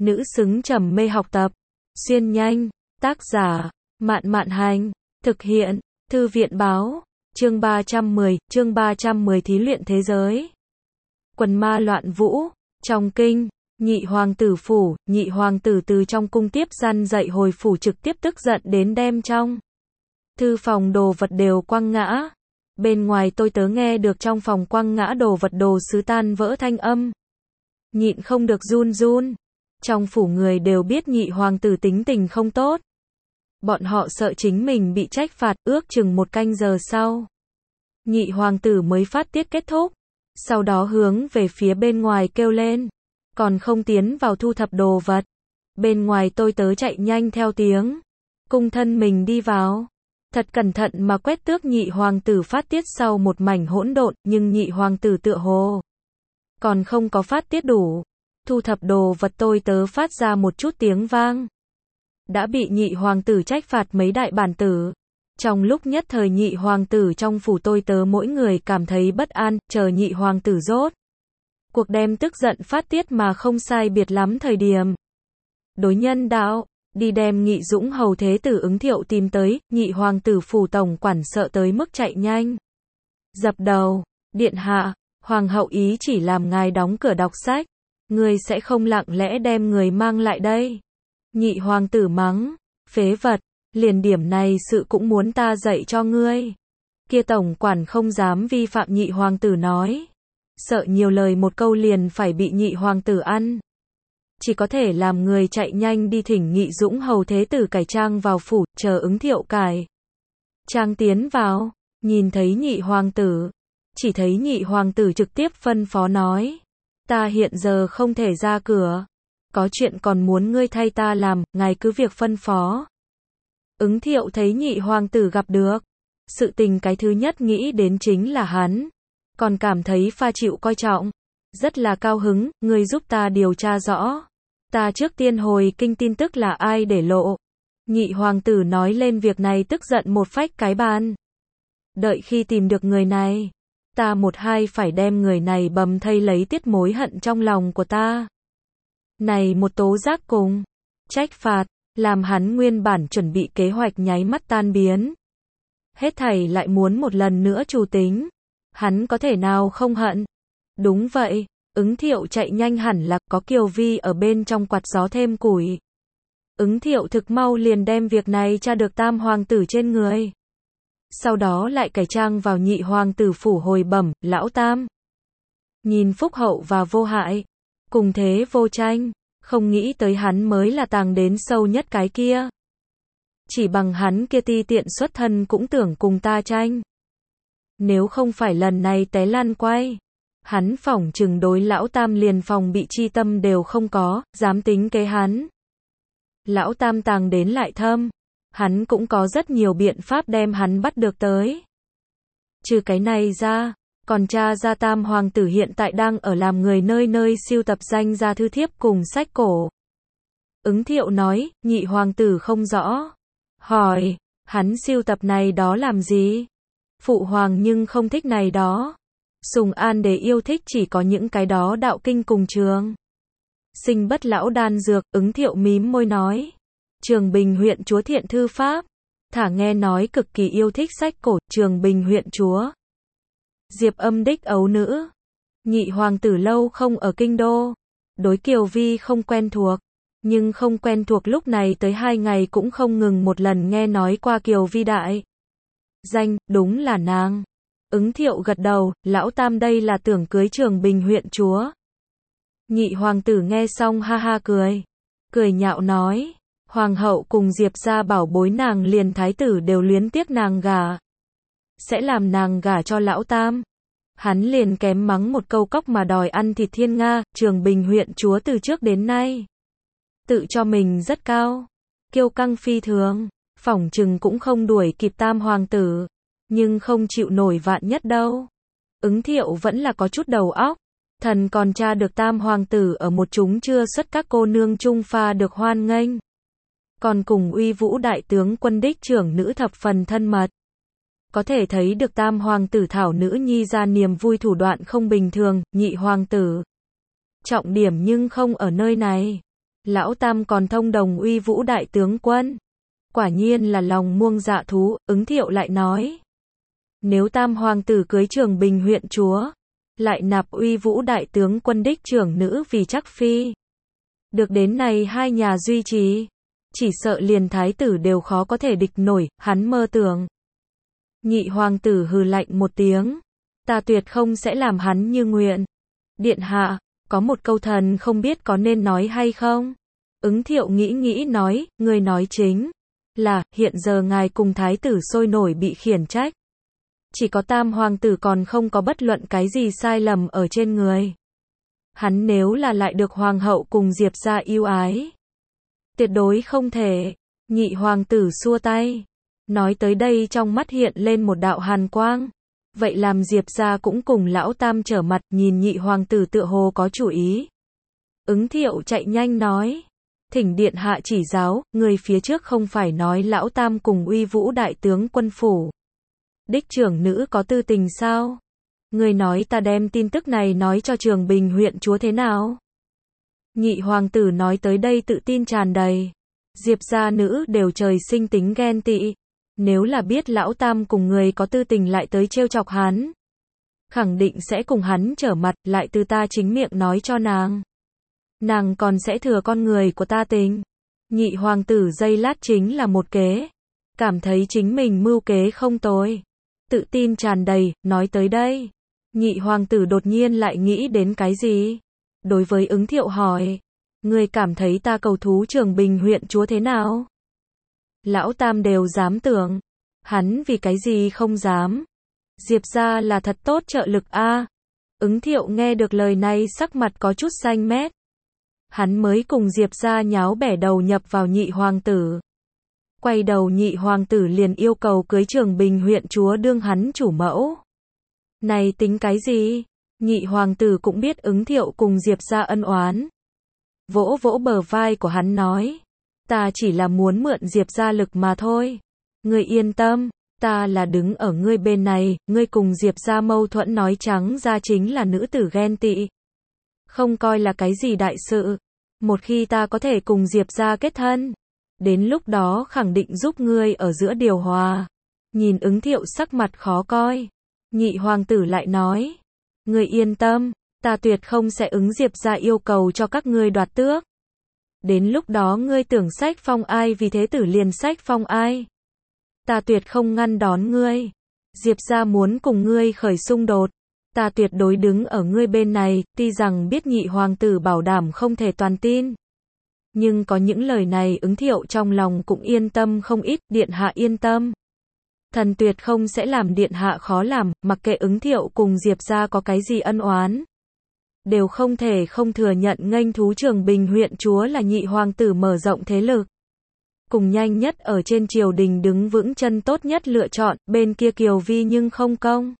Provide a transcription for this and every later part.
nữ xứng trầm mê học tập. Xuyên nhanh, tác giả, Mạn Mạn Hành, thực hiện, Thư viện Báo, chương 310 thí luyện thế giới. Quần ma loạn vũ, trong kinh, nhị hoàng tử phủ, nhị hoàng tử từ trong cung tiếp gian dạy hồi phủ trực tiếp tức giận đến đem trong thư phòng đồ vật đều quăng ngã. Bên ngoài tôi tớ nghe được trong phòng quăng ngã đồ vật đồ sứ tan vỡ thanh âm. Nhịn không được run run. Trong phủ người đều biết nhị hoàng tử tính tình không tốt. Bọn họ sợ chính mình bị trách phạt, ước chừng 1 canh giờ sau. Nhị hoàng tử mới phát tiết kết thúc. Sau đó hướng về phía bên ngoài kêu lên. Còn không tiến vào thu thập đồ vật. Bên ngoài tôi tớ chạy nhanh theo tiếng. Cung thân mình đi vào. Thật cẩn thận mà quét tước nhị hoàng tử phát tiết sau một mảnh hỗn độn, nhưng nhị hoàng tử tựa hồ còn không có phát tiết đủ. Thu thập đồ vật tôi tớ phát ra một chút tiếng vang. Đã bị nhị hoàng tử trách phạt mấy đại bản tử. Trong lúc nhất thời nhị hoàng tử trong phủ tôi tớ mỗi người cảm thấy bất an, chờ nhị hoàng tử rốt cuộc đem tức giận phát tiết mà không sai biệt lắm thời điểm. Đối nhân đạo, đi đem Nghị Dũng hầu thế tử Ứng Thiệu tìm tới, nhị hoàng tử phủ tổng quản sợ tới mức chạy nhanh. Dập đầu, điện hạ, hoàng hậu ý chỉ làm ngài đóng cửa đọc sách. Ngươi sẽ không lặng lẽ đem người mang lại đây. Nhị hoàng tử mắng, phế vật, liền điểm này sự cũng muốn ta dạy cho ngươi. Kia tổng quản không dám vi phạm nhị hoàng tử nói. Sợ nhiều lời một câu liền phải bị nhị hoàng tử ăn. Chỉ có thể làm người chạy nhanh đi thỉnh Nghị Dũng hầu thế tử cải trang vào phủ, chờ Ứng Thiệu cải trang tiến vào, nhìn thấy nhị hoàng tử. Chỉ thấy nhị hoàng tử trực tiếp phân phó nói. Ta hiện giờ không thể ra cửa. Có chuyện còn muốn ngươi thay ta làm, ngài cứ việc phân phó. Ứng Thiệu thấy nhị hoàng tử gặp được sự tình, cái thứ nhất nghĩ đến chính là hắn. Còn cảm thấy pha chịu coi trọng. Rất là cao hứng, ngươi giúp ta điều tra rõ. Ta trước tiên hồi kinh tin tức là ai để lộ. Nhị hoàng tử nói lên việc này tức giận một phách cái bàn. Đợi khi tìm được người này, ta một hai phải đem người này bầm thây lấy tiết mối hận trong lòng của ta. Này một tố giác cùng trách phạt, làm hắn nguyên bản chuẩn bị kế hoạch nháy mắt tan biến. Hết thảy lại muốn một lần nữa chủ tính. Hắn có thể nào không hận? Đúng vậy, Ứng Thiệu chạy nhanh hẳn là có Kiều Vi ở bên trong quạt gió thêm củi. Ứng Thiệu thực mau liền đem việc này tra được tam hoàng tử trên người. Sau đó lại cải trang vào nhị hoàng tử phủ hồi bẩm, lão tam. Nhìn phúc hậu và vô hại, cùng thế vô tranh, không nghĩ tới hắn mới là tàng đến sâu nhất cái kia. Chỉ bằng hắn kia ti tiện xuất thân cũng tưởng cùng ta tranh. Nếu không phải lần này té lăn quay, hắn phỏng chừng đối lão tam liền phòng bị chi tâm đều không có, dám tính kế hắn. Lão tam tàng đến lại thâm, hắn cũng có rất nhiều biện pháp đem hắn bắt được tới. Trừ cái này ra, còn tra ra tam hoàng tử hiện tại đang ở làm người nơi nơi sưu tập danh gia thư thiếp cùng sách cổ. Ứng Thiệu nói, nhị hoàng tử không rõ. Hỏi, hắn sưu tập này đó làm gì? Phụ hoàng nhưng không thích này đó. Sùng An Đế yêu thích chỉ có những cái đó đạo kinh cùng trường sinh bất lão đan dược. Ứng Thiệu mím môi nói. Trường Bình huyện chúa thiện thư pháp. Thả nghe nói cực kỳ yêu thích sách cổ. Trường Bình huyện chúa Diệp Âm đích ấu nữ. Nhị hoàng tử lâu không ở kinh đô. Đối Kiều Vi không quen thuộc. Nhưng không quen thuộc lúc này tới 2 ngày cũng không ngừng một lần nghe nói qua Kiều Vi đại danh, đúng là nàng. Ứng Thiệu gật đầu, lão tam đây là tưởng cưới Trường Bình huyện chúa. Nhị hoàng tử nghe xong ha ha cười. Cười nhạo nói, hoàng hậu cùng Diệp gia bảo bối nàng liền thái tử đều luyến tiếc nàng gả. Sẽ làm nàng gả cho lão tam. Hắn liền kém mắng một câu cóc mà đòi ăn thịt thiên nga. Trường Bình huyện chúa từ trước đến nay tự cho mình rất cao, kiêu căng phi thường, phỏng chừng cũng không đuổi kịp tam hoàng tử, nhưng không chịu nổi vạn nhất đâu. Ứng Thiệu vẫn là có chút đầu óc, thần còn tra được tam hoàng tử ở một chúng chưa xuất các cô nương trung pha được hoan nghênh. Còn cùng Uy Vũ đại tướng quân đích trưởng nữ thập phần thân mật. Có thể thấy được tam hoàng tử thảo nữ nhi ra niềm vui thủ đoạn không bình thường. Nhị hoàng tử trọng điểm nhưng không ở nơi này. Lão Tam còn thông đồng uy vũ đại tướng quân. Quả nhiên là lòng muông dạ thú, Ứng Thiệu lại nói. Nếu Tam hoàng tử cưới Trường Bình huyện chúa, lại nạp uy vũ đại tướng quân đích trưởng nữ vì chắc phi. Được đến này hai nhà duy trì, chỉ sợ liền thái tử đều khó có thể địch nổi, hắn mơ tưởng. Nhị hoàng tử hừ lạnh một tiếng. Ta tuyệt không sẽ làm hắn như nguyện. Điện hạ, có một câu thần không biết có nên nói hay không? Ứng Thiệu nghĩ nói, người nói chính là, hiện giờ ngài cùng thái tử sôi nổi bị khiển trách. Chỉ có Tam hoàng tử còn không có bất luận cái gì sai lầm ở trên người. Hắn nếu là lại được hoàng hậu cùng Diệp gia yêu ái, tuyệt đối không thể. Nhị hoàng tử xua tay. Nói tới đây trong mắt hiện lên một đạo hàn quang. Vậy làm Diệp gia cũng cùng lão Tam trở mặt, nhìn nhị hoàng tử tựa hồ có chủ ý. Ứng Thiệu chạy nhanh nói. Thỉnh điện hạ chỉ giáo, người phía trước không phải nói lão Tam cùng uy vũ đại tướng quân phủ. Đích trưởng nữ có tư tình sao? Người nói ta đem tin tức này nói cho Trường Bình huyện chúa thế nào? Nhị hoàng tử nói tới đây tự tin tràn đầy. Diệp gia nữ đều trời sinh tính ghen tị. Nếu là biết lão Tam cùng người có tư tình lại tới trêu chọc hắn, khẳng định sẽ cùng hắn trở mặt, lại từ ta chính miệng nói cho nàng. Nàng còn sẽ thừa con người của ta tình. Nhị hoàng tử giây lát chính là một kế. Cảm thấy chính mình mưu kế không tồi. Tự tin tràn đầy, nói tới đây. Nhị hoàng tử đột nhiên lại nghĩ đến cái gì? Đối với Ứng Thiệu hỏi. Người cảm thấy ta cầu thú Trường Bình huyện chúa thế nào? Lão Tam đều dám tưởng. Hắn vì cái gì không dám? Diệp gia là thật tốt trợ lực a. Ứng Thiệu nghe được lời này sắc mặt có chút xanh mét. Hắn mới cùng Diệp gia nháo bẻ đầu nhập vào nhị hoàng tử. Quay đầu nhị hoàng tử liền yêu cầu cưới Trường Bình huyện chúa đương hắn chủ mẫu. Này tính cái gì? Nhị hoàng tử cũng biết Ứng Thiệu cùng Diệp gia ân oán. Vỗ vỗ bờ vai của hắn nói. Ta chỉ là muốn mượn Diệp gia lực mà thôi. Ngươi yên tâm, ta là đứng ở ngươi bên này, ngươi cùng Diệp gia mâu thuẫn nói trắng ra chính là nữ tử ghen tị. Không coi là cái gì đại sự. Một khi ta có thể cùng Diệp gia kết thân, đến lúc đó khẳng định giúp ngươi ở giữa điều hòa. Nhìn Ứng Thiệu sắc mặt khó coi. Nhị hoàng tử lại nói. Ngươi yên tâm, ta tuyệt không sẽ ứng Diệp gia yêu cầu cho các ngươi đoạt tước. Đến lúc đó ngươi tưởng sách phong ai vì thế tử liền sách phong ai. Ta tuyệt không ngăn đón ngươi. Diệp gia muốn cùng ngươi khởi xung đột. Ta tuyệt đối đứng ở ngươi bên này, tuy rằng biết nhị hoàng tử bảo đảm không thể toàn tin. Nhưng có những lời này Ứng Thiệu trong lòng cũng yên tâm không ít, điện hạ yên tâm. Thần tuyệt không sẽ làm điện hạ khó làm, mặc kệ Ứng Thiệu cùng Diệp gia có cái gì ân oán. Đều không thể không thừa nhận nghênh thú Trường Bình huyện chúa là nhị hoàng tử mở rộng thế lực. Cùng nhanh nhất ở trên triều đình đứng vững chân tốt nhất lựa chọn, bên kia Kiều Vi nhưng không công.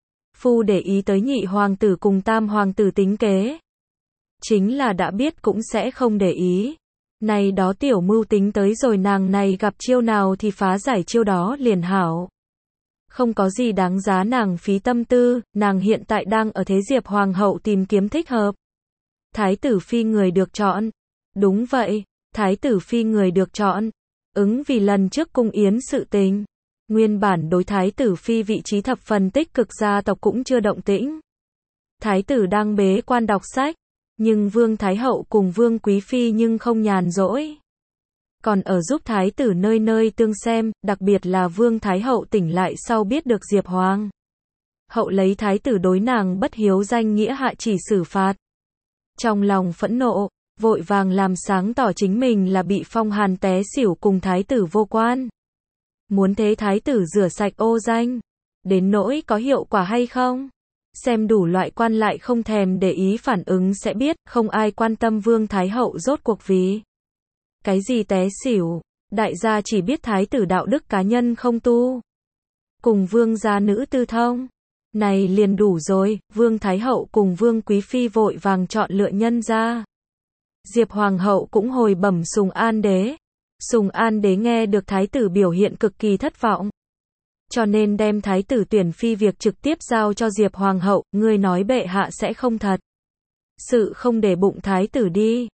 Phu để ý tới nhị hoàng tử cùng Tam hoàng tử tính kế. Chính là đã biết cũng sẽ không để ý. Này đó tiểu mưu tính tới rồi nàng này gặp chiêu nào thì phá giải chiêu đó liền hảo. Không có gì đáng giá nàng phí tâm tư, nàng hiện tại đang ở thế Diệp hoàng hậu tìm kiếm thích hợp. Thái tử phi người được chọn. Đúng vậy, thái tử phi người được chọn. Ứng vì lần trước cung yến sự tình. Nguyên bản đối thái tử phi vị trí thập phần tích cực gia tộc cũng chưa động tĩnh. Thái tử đang bế quan đọc sách. Nhưng Vương Thái Hậu cùng Vương Quý Phi nhưng không nhàn rỗi. Còn ở giúp thái tử nơi nơi tương xem, đặc biệt là Vương Thái Hậu tỉnh lại sau biết được Diệp Hoàng hậu lấy thái tử đối nàng bất hiếu danh nghĩa hạ chỉ xử phạt. Trong lòng phẫn nộ, vội vàng làm sáng tỏ chính mình là bị phong hàn té xỉu cùng thái tử vô quan. Muốn thế thái tử rửa sạch ô danh. Đến nỗi có hiệu quả hay không? Xem đủ loại quan lại không thèm để ý phản ứng sẽ biết, không ai quan tâm Vương Thái Hậu rốt cuộc vì cái gì té xỉu. Đại gia chỉ biết thái tử đạo đức cá nhân không tu. Cùng vương gia nữ tư thông. Này liền đủ rồi, Vương Thái Hậu cùng Vương Quý Phi vội vàng chọn lựa nhân ra. Diệp Hoàng hậu cũng hồi bẩm Sùng An đế. Sùng An đế nghe được thái tử biểu hiện cực kỳ thất vọng. Cho nên đem thái tử tuyển phi việc trực tiếp giao cho Diệp Hoàng hậu, ngươi nói bệ hạ sẽ không thật sự không để bụng thái tử đi.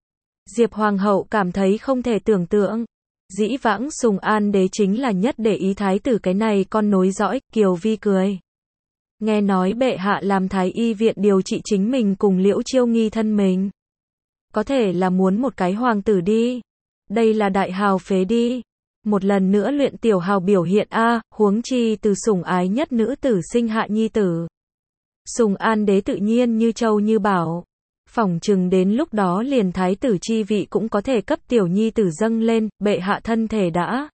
Diệp Hoàng hậu cảm thấy không thể tưởng tượng. Dĩ vãng Sùng An đế chính là nhất để ý thái tử cái này con nối dõi, Kiều Vi cười. Nghe nói bệ hạ làm thái y viện điều trị chính mình cùng Liễu Chiêu Nghi thân mình. Có thể là muốn một cái hoàng tử đi. Đây là đại hào phế đi. Một lần nữa luyện tiểu hào biểu hiện huống chi từ sủng ái nhất nữ tử sinh hạ nhi tử. Sùng An đế tự nhiên như châu như bảo. Phỏng chừng đến lúc đó liền thái tử chi vị cũng có thể cấp tiểu nhi tử dâng lên, bệ hạ thân thể đã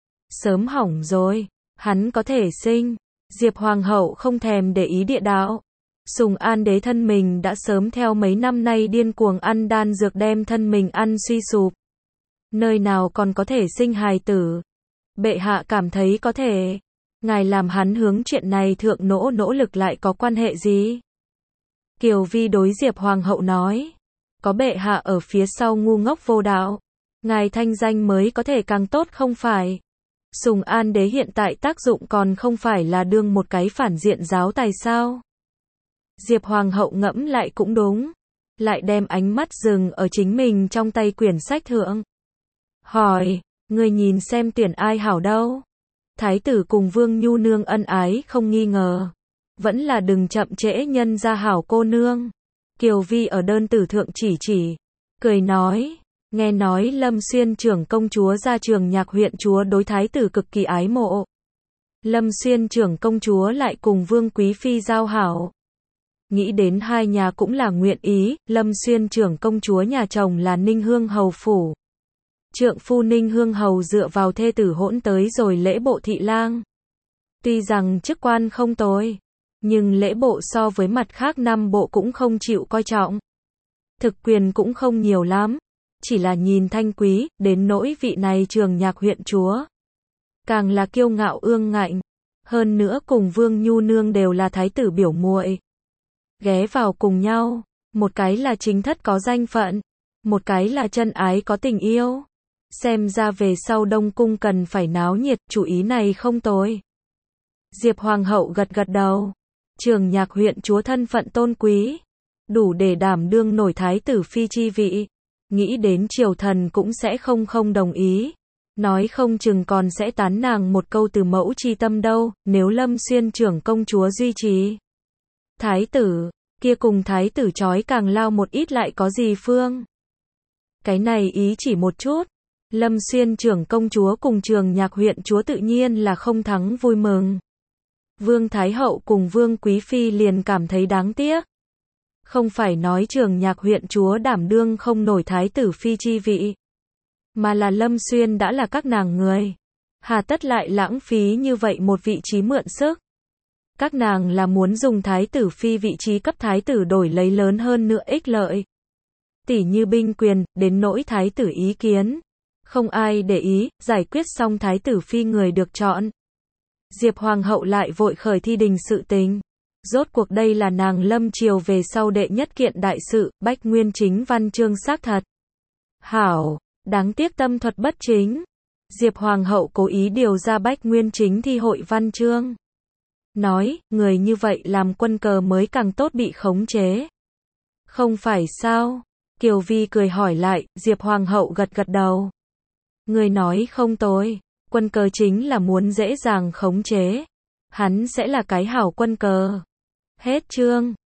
sớm hỏng rồi, hắn có thể sinh. Diệp Hoàng hậu không thèm để ý địa đạo. Sùng An đế thân mình đã sớm theo mấy năm nay điên cuồng ăn đan dược đem thân mình ăn suy sụp. Nơi nào còn có thể sinh hài tử. Bệ hạ cảm thấy có thể. Ngài làm hắn hướng chuyện này thượng nỗ lực lại có quan hệ gì? Kiều Vi đối Diệp Hoàng hậu nói. Có bệ hạ ở phía sau ngu ngốc vô đạo. Ngài thanh danh mới có thể càng tốt không phải? Sùng An đế hiện tại tác dụng còn không phải là đương một cái phản diện giáo tài sao? Diệp Hoàng hậu ngẫm lại cũng đúng. Lại đem ánh mắt dừng ở chính mình trong tay quyển sách thượng. Hỏi, người nhìn xem tuyển ai hảo đâu? Thái tử cùng Vương Nhu Nương ân ái không nghi ngờ. Vẫn là đừng chậm trễ nhân ra hảo cô nương. Kiều Vi ở đơn tử thượng chỉ. Cười nói, nghe nói Lâm Xuyên trưởng công chúa ra Trường Nhạc huyện chúa đối thái tử cực kỳ ái mộ. Lâm Xuyên trưởng công chúa lại cùng Vương Quý Phi giao hảo. Nghĩ đến hai nhà cũng là nguyện ý, Lâm Xuyên trưởng công chúa nhà chồng là Ninh Hương Hầu phủ. Trượng phu Ninh Hương Hầu dựa vào thê tử hỗn tới rồi lễ bộ thị lang. Tuy rằng chức quan không tồi, nhưng lễ bộ so với mặt khác 5 bộ cũng không chịu coi trọng. Thực quyền cũng không nhiều lắm, chỉ là nhìn thanh quý, đến nỗi vị này Trường Nhạc huyện chúa. Càng là kiêu ngạo ương ngạnh, hơn nữa cùng Vương Nhu Nương đều là thái tử biểu muội. Ghé vào cùng nhau, một cái là chính thất có danh phận, một cái là chân ái có tình yêu. Xem ra về sau Đông Cung cần phải náo nhiệt, chủ ý này không tồi. Diệp Hoàng hậu gật đầu. Trường Nhạc huyện chúa thân phận tôn quý, đủ để đảm đương nổi thái tử phi chi vị. Nghĩ đến triều thần cũng sẽ không đồng ý. Nói không chừng còn sẽ tán nàng một câu từ mẫu chi tâm đâu, nếu Lâm Xuyên trưởng công chúa duy trì. Thái tử, kia cùng thái tử chói càng lao một ít lại có gì phương. Cái này ý chỉ một chút. Lâm Xuyên trưởng công chúa cùng Trường Nhạc huyện chúa tự nhiên là không thắng vui mừng. Vương Thái hậu cùng Vương Quý Phi liền cảm thấy đáng tiếc. Không phải nói Trường Nhạc huyện chúa đảm đương không nổi thái tử phi chi vị, mà là Lâm Xuyên đã là các nàng người. Hà tất lại lãng phí như vậy một vị trí mượn sức. Các nàng là muốn dùng thái tử phi vị trí cấp thái tử đổi lấy lớn hơn nữa ích lợi. Tỉ như binh quyền, đến nỗi thái tử ý kiến. Không ai để ý, giải quyết xong thái tử phi người được chọn. Diệp Hoàng hậu lại vội khởi thi đình sự tình. Rốt cuộc đây là nàng lâm triều về sau đệ nhất kiện đại sự, Bách Nguyên chính văn chương xác thật. Hảo, đáng tiếc tâm thuật bất chính. Diệp Hoàng hậu cố ý điều ra Bách Nguyên chính thi hội văn chương. Nói, người như vậy làm quân cờ mới càng tốt bị khống chế. Không phải sao? Kiều Vi cười hỏi lại, Diệp Hoàng hậu gật đầu. Người nói không tồi, quân cờ chính là muốn dễ dàng khống chế. Hắn sẽ là cái hảo quân cờ. Hết chương.